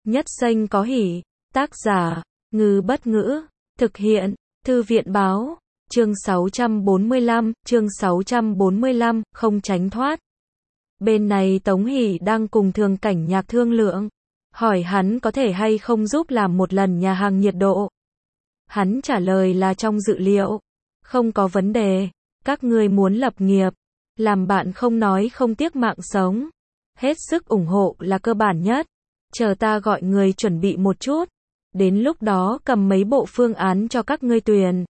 Nhất danh có hỷ. Tác giả, Ngư Bất Ngữ. Thực hiện, Thư viện báo. Chương 645, không tránh thoát. Bên này Tống Hỷ đang cùng Thường Cảnh Nhạc thương lượng, hỏi hắn có thể hay không giúp làm một lần nhà hàng nhiệt độ. Hắn trả lời là trong dự liệu, không có vấn đề, các ngươi muốn lập nghiệp, làm bạn không nói không tiếc mạng sống, hết sức ủng hộ là cơ bản nhất, chờ ta gọi người chuẩn bị một chút, đến lúc đó cầm mấy bộ phương án cho các ngươi tuyển.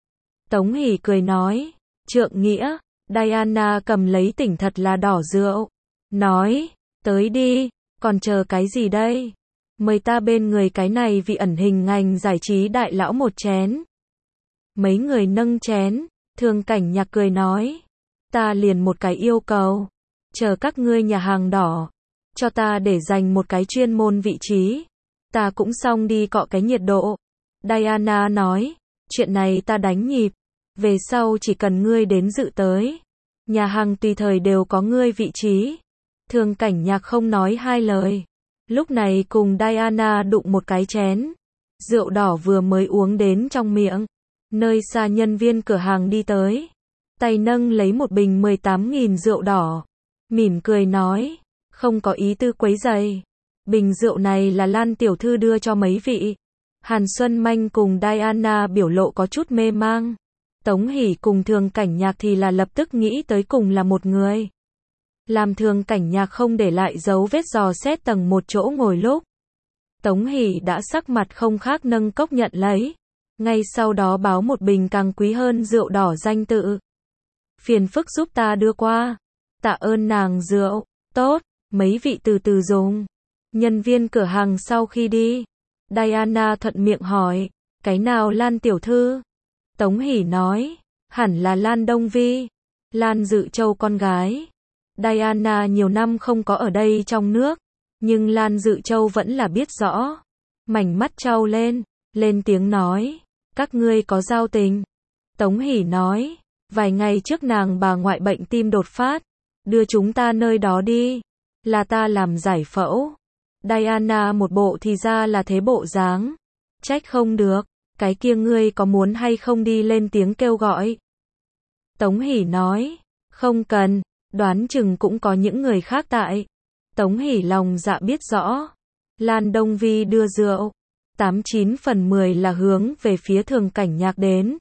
Tống Hỷ cười nói, trượng nghĩa. Diana cầm lấy tỉnh thật là đỏ rượu, nói, tới đi, còn chờ cái gì đây? Mời ta bên người cái này vì ẩn hình ngành giải trí đại lão một chén. Mấy người nâng chén, Thường Cảnh Nhạc cười nói, ta liền một cái yêu cầu, chờ các ngươi nhà hàng đỏ, cho ta để dành một cái chuyên môn vị trí, ta cũng xong đi cọ cái nhiệt độ. Diana nói, chuyện này ta đánh nhịp. Về sau chỉ cần ngươi đến dự tới, nhà hàng tùy thời đều có ngươi vị trí. Thường Cảnh Nhạc không nói hai lời, lúc này cùng Diana đụng một cái chén, rượu đỏ vừa mới uống đến trong miệng, nơi xa nhân viên cửa hàng đi tới, tay nâng lấy một bình 18.000 rượu đỏ, mỉm cười nói, không có ý tư quấy rầy, bình rượu này là Lan tiểu thư đưa cho mấy vị. Hàn Xuân Manh cùng Diana biểu lộ có chút mê mang. Tống Hỷ cùng Thường Cảnh Nhạc thì là lập tức nghĩ tới cùng là một người. Làm Thường Cảnh Nhạc không để lại dấu vết dò xét tầng một chỗ ngồi lúc. Tống Hỷ đã sắc mặt không khác nâng cốc nhận lấy. Ngay sau đó báo một bình càng quý hơn rượu đỏ danh tự. Phiền phức giúp ta đưa qua. Tạ ơn nàng rượu. Tốt, mấy vị từ từ dùng. Nhân viên cửa hàng sau khi đi, Diana thuận miệng hỏi, cái nào Lan tiểu thư? Tống Hỷ nói, hẳn là Lan Đông Vi, Lan Dự Châu con gái. Diana nhiều năm không có ở đây trong nước, nhưng Lan Dự Châu vẫn là biết rõ. Mảnh mắt trao lên tiếng nói, các ngươi có giao tình. Tống Hỷ nói, vài ngày trước nàng bà ngoại bệnh tim đột phát, đưa chúng ta nơi đó đi, là ta làm giải phẫu. Diana một bộ thì ra là thế bộ dáng, trách không được. Cái kia ngươi có muốn hay không đi lên tiếng kêu gọi? Tống Hỷ nói, không cần, đoán chừng cũng có những người khác tại. Tống Hỷ lòng dạ biết rõ. Lan Đông Vi đưa rượu, 89 phần 10 là hướng về phía Thường Cảnh Nhạc đến.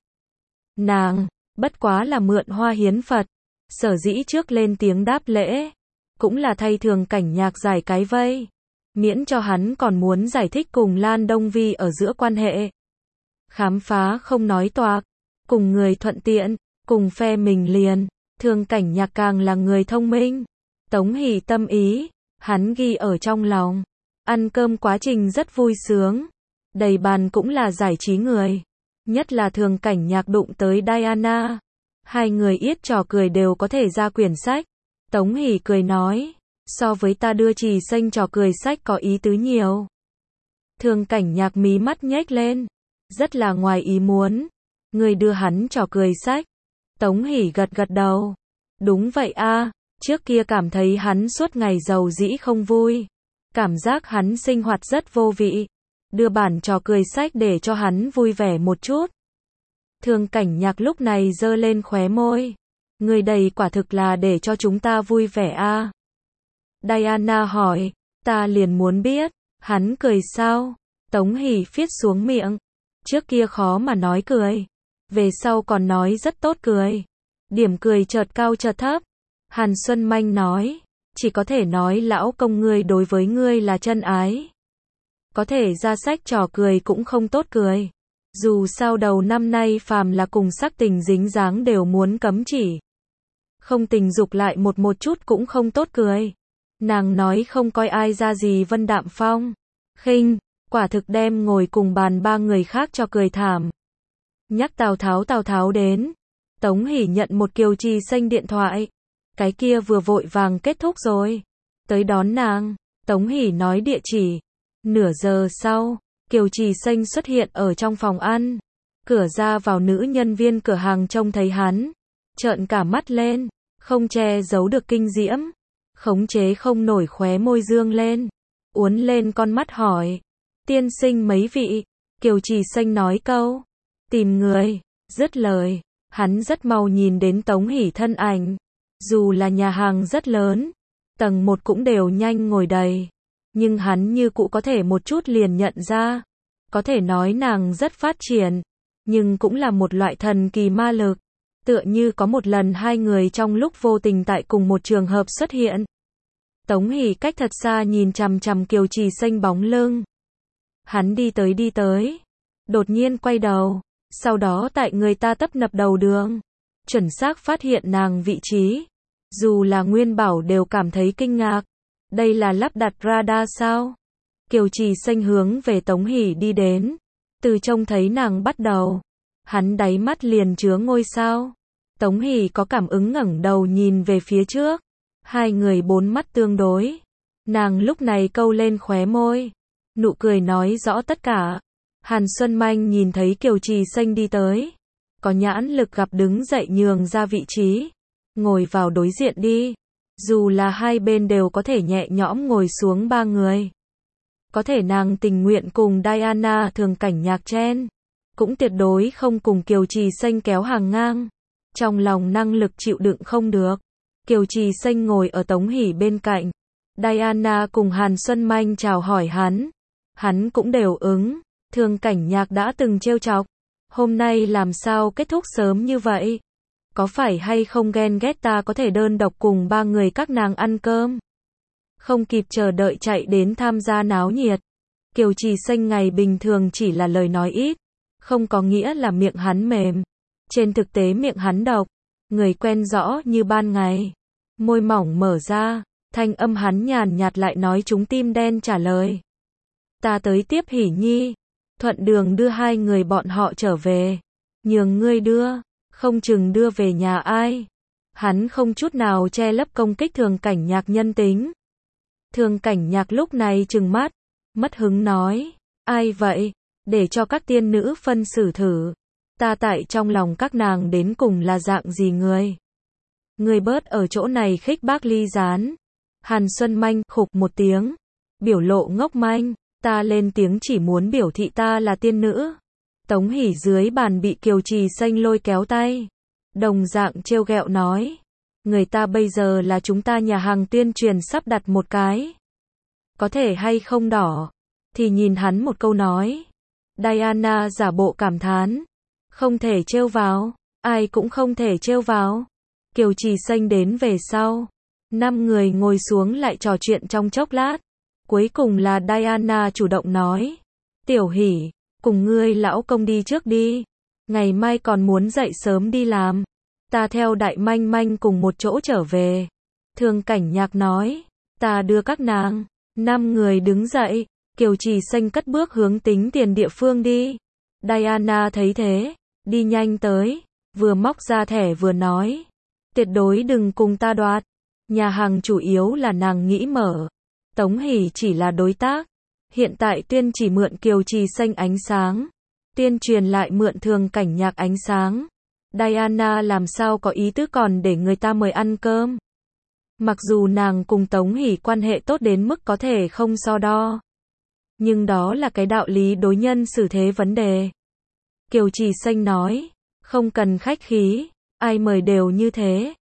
Nàng, bất quá là mượn hoa hiến Phật, sở dĩ trước lên tiếng đáp lễ, cũng là thay Thường Cảnh Nhạc giải cái vây, miễn cho hắn còn muốn giải thích cùng Lan Đông Vi ở giữa quan hệ. Khám phá không nói toạc, cùng người thuận tiện, cùng phe mình liền. Thường Cảnh Nhạc càng là người thông minh. Tống Hỷ tâm ý, hắn ghi ở trong lòng. Ăn cơm quá trình rất vui sướng, đầy bàn cũng là giải trí người, nhất là Thường Cảnh Nhạc đụng tới Diana, hai người yết trò cười đều có thể ra quyển sách. Tống Hỷ cười nói, so với ta đưa Trì Xanh trò cười sách có ý tứ nhiều. Thường Cảnh Nhạc mí mắt nhếch lên, rất là ngoài ý muốn. Người đưa hắn trò cười sách. Tống Hỷ gật gật đầu. Đúng vậy a, trước kia cảm thấy hắn suốt ngày giàu dĩ không vui. Cảm giác hắn sinh hoạt rất vô vị. Đưa bản trò cười sách để cho hắn vui vẻ một chút. Thường Cảnh Nhạc lúc này giơ lên khóe môi. Người đầy quả thực là để cho chúng ta vui vẻ a. Diana hỏi, ta liền muốn biết, hắn cười sao? Tống Hỷ phiết xuống miệng. Trước kia khó mà nói cười, về sau còn nói rất tốt cười. Điểm cười chợt cao chợt thấp. Hàn Xuân Manh nói, chỉ có thể nói lão công ngươi đối với ngươi là chân ái. Có thể ra sách trò cười cũng không tốt cười. Dù sao đầu năm nay phàm là cùng sắc tình dính dáng đều muốn cấm chỉ. Không tình dục lại một chút cũng không tốt cười. Nàng nói không coi ai ra gì Vân Đạm Phong. Khinh. Quả thực đem ngồi cùng bàn ba người khác cho cười thảm. Nhắc Tào Tháo đến. Tống Hỷ nhận một Kiều Trì Xanh điện thoại. Cái kia vừa vội vàng kết thúc rồi. Tới đón nàng. Tống Hỷ nói địa chỉ. Nửa giờ sau, Kiều Trì Xanh xuất hiện ở trong phòng ăn. Cửa ra vào nữ nhân viên cửa hàng trông thấy hắn, trợn cả mắt lên, không che giấu được kinh diễm. Khống chế không nổi khóe môi dương lên. uốn lên con mắt hỏi. Tiên sinh mấy vị? Kiều Trì Xanh nói câu. Tìm người. Dứt lời, hắn rất mau nhìn đến Tống Hỷ thân ảnh. Dù là nhà hàng rất lớn, tầng 1 cũng đều nhanh ngồi đầy. Nhưng hắn như cũ có thể một chút liền nhận ra. Có thể nói nàng rất phát triển, nhưng cũng là một loại thần kỳ ma lực. Tựa như có một lần hai người trong lúc vô tình tại cùng một trường hợp xuất hiện. Tống Hỷ cách thật xa nhìn chằm chằm Kiều Trì Xanh bóng lưng. Hắn đi tới, đột nhiên quay đầu, sau đó tại người ta tấp nập đầu đường, chuẩn xác phát hiện nàng vị trí. Dù là Nguyên Bảo đều cảm thấy kinh ngạc. Đây là lắp đặt radar sao? Kiều Trì Xanh hướng về Tống Hỷ đi đến. Từ trông thấy nàng bắt đầu, hắn đáy mắt liền chứa ngôi sao. Tống Hỷ có cảm ứng ngẩng đầu nhìn về phía trước. Hai người bốn mắt tương đối. Nàng lúc này câu lên khóe môi. Nụ cười nói rõ tất cả. Hàn Xuân Manh nhìn thấy Kiều Trì Xanh đi tới. Có nhãn lực gặp đứng dậy nhường ra vị trí. Ngồi vào đối diện đi. Dù là hai bên đều có thể nhẹ nhõm ngồi xuống ba người. Có thể nàng tình nguyện cùng Diana Thường Cảnh Nhạc chen. Cũng tuyệt đối không cùng Kiều Trì Xanh kéo hàng ngang. Trong lòng năng lực chịu đựng không được. Kiều Trì Xanh ngồi ở Tống Hỷ bên cạnh. Diana cùng Hàn Xuân Manh chào hỏi hắn. Hắn cũng đều ứng. Thường Cảnh Nhạc đã từng trêu chọc. Hôm nay làm sao kết thúc sớm như vậy? Có phải hay không ghen ghét ta có thể đơn độc cùng ba người các nàng ăn cơm? Không kịp chờ đợi chạy đến tham gia náo nhiệt. Kiều Trì Xanh ngày bình thường chỉ là lời nói ít. Không có nghĩa là miệng hắn mềm. Trên thực tế miệng hắn độc. Người quen rõ như ban ngày. Môi mỏng mở ra. Thanh âm hắn nhàn nhạt lại nói chúng tim đen trả lời. Ta tới tiếp Hỷ Nhi. Thuận đường đưa hai người bọn họ trở về. Nhường ngươi đưa. Không chừng đưa về nhà ai. Hắn không chút nào che lấp công kích Thường Cảnh Nhạc nhân tính. Thường Cảnh Nhạc lúc này trừng mắt. Mất hứng nói. Ai vậy? Để cho các tiên nữ phân xử thử. Ta tại trong lòng các nàng đến cùng là dạng gì người? Người bớt ở chỗ này khích bác ly gián. Hàn Xuân Manh khục một tiếng. Biểu lộ ngốc manh. Ta lên tiếng chỉ muốn biểu thị ta là tiên nữ. Tống Hỷ dưới bàn bị Kiều Trì Xanh lôi kéo tay. Đồng dạng trêu ghẹo nói. Người ta bây giờ là chúng ta nhà hàng tuyên truyền sắp đặt một cái. Có thể hay không đỏ. Thì nhìn hắn một câu nói. Diana giả bộ cảm thán. Không thể trêu vào. Ai cũng không thể trêu vào. Kiều Trì Xanh đến về sau. 5 người ngồi xuống lại trò chuyện trong chốc lát. Cuối cùng là Diana chủ động nói. Tiểu Hỷ, cùng ngươi lão công đi trước đi. Ngày mai còn muốn dậy sớm đi làm. Ta theo Đại Manh Manh cùng một chỗ trở về. Thường Cảnh Nhạc nói. Ta đưa các nàng. 5 người đứng dậy. Kiều Trì Xanh cất bước hướng tính tiền địa phương đi. Diana thấy thế. Đi nhanh tới. Vừa móc ra thẻ vừa nói. Tuyệt đối đừng cùng ta đoạt. Nhà hàng chủ yếu là nàng nghĩ mở. Tống Hỷ chỉ là đối tác. Hiện tại tuyên chỉ mượn Kiều Trì Xanh ánh sáng. Tuyên truyền lại mượn Thường Cảnh Nhạc ánh sáng. Diana làm sao có ý tứ còn để người ta mời ăn cơm. Mặc dù nàng cùng Tống Hỷ quan hệ tốt đến mức có thể không so đo. Nhưng đó là cái đạo lý đối nhân xử thế vấn đề. Kiều Trì Xanh nói. Không cần khách khí. Ai mời đều như thế.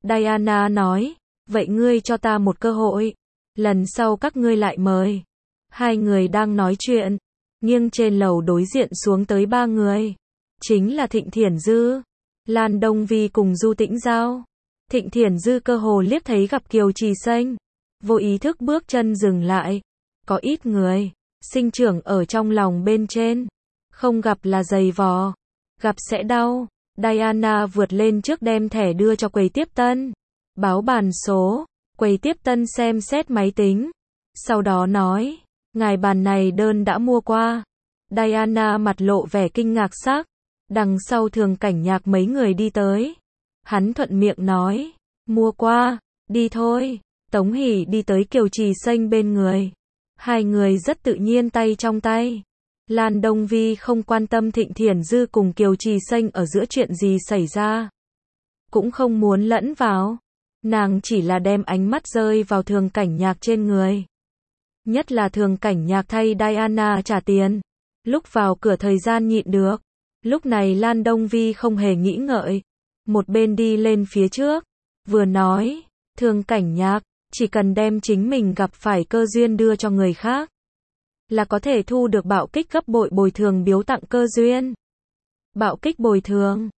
Diana nói. Vậy ngươi cho ta một cơ hội. Lần sau các ngươi lại mời. Hai người đang nói chuyện. Nghiêng trên lầu đối diện xuống tới 3 người. Chính là Thịnh Thiển Dư, Lan Đông Vi cùng Du Tĩnh Giao. Thịnh Thiển Dư cơ hồ liếc thấy gặp Kiều Trì Xanh. Vô ý thức bước chân dừng lại. Có ít người. Sinh trưởng ở trong lòng bên trên. Không gặp là giày vò. Gặp sẽ đau. Diana vượt lên trước đem thẻ đưa cho quầy tiếp tân. Báo bàn số. Quầy tiếp tân xem xét máy tính. Sau đó nói. Ngài bàn này đơn đã mua qua. Diana mặt lộ vẻ kinh ngạc sắc. Đằng sau Thường Cảnh Nhạc mấy người đi tới. Hắn thuận miệng nói. Mua qua. Đi thôi. Tống Hỷ đi tới Kiều Trì Xanh bên người. Hai người rất tự nhiên tay trong tay. Lan Đông Vi không quan tâm Thịnh Thiển Dư cùng Kiều Trì Xanh ở giữa chuyện gì xảy ra. Cũng không muốn lẫn vào. Nàng chỉ là đem ánh mắt rơi vào Thường Cảnh Nhạc trên người. Nhất là Thường Cảnh Nhạc thay Diana trả tiền. Lúc vào cửa thời gian nhịn được. Lúc này Lan Đông Vi không hề nghĩ ngợi. Một bên đi lên phía trước. Vừa nói, Thường Cảnh Nhạc, chỉ cần đem chính mình gặp phải cơ duyên đưa cho người khác. Là có thể thu được bạo kích gấp bội bồi thường biếu tặng cơ duyên. Bạo kích bồi thường.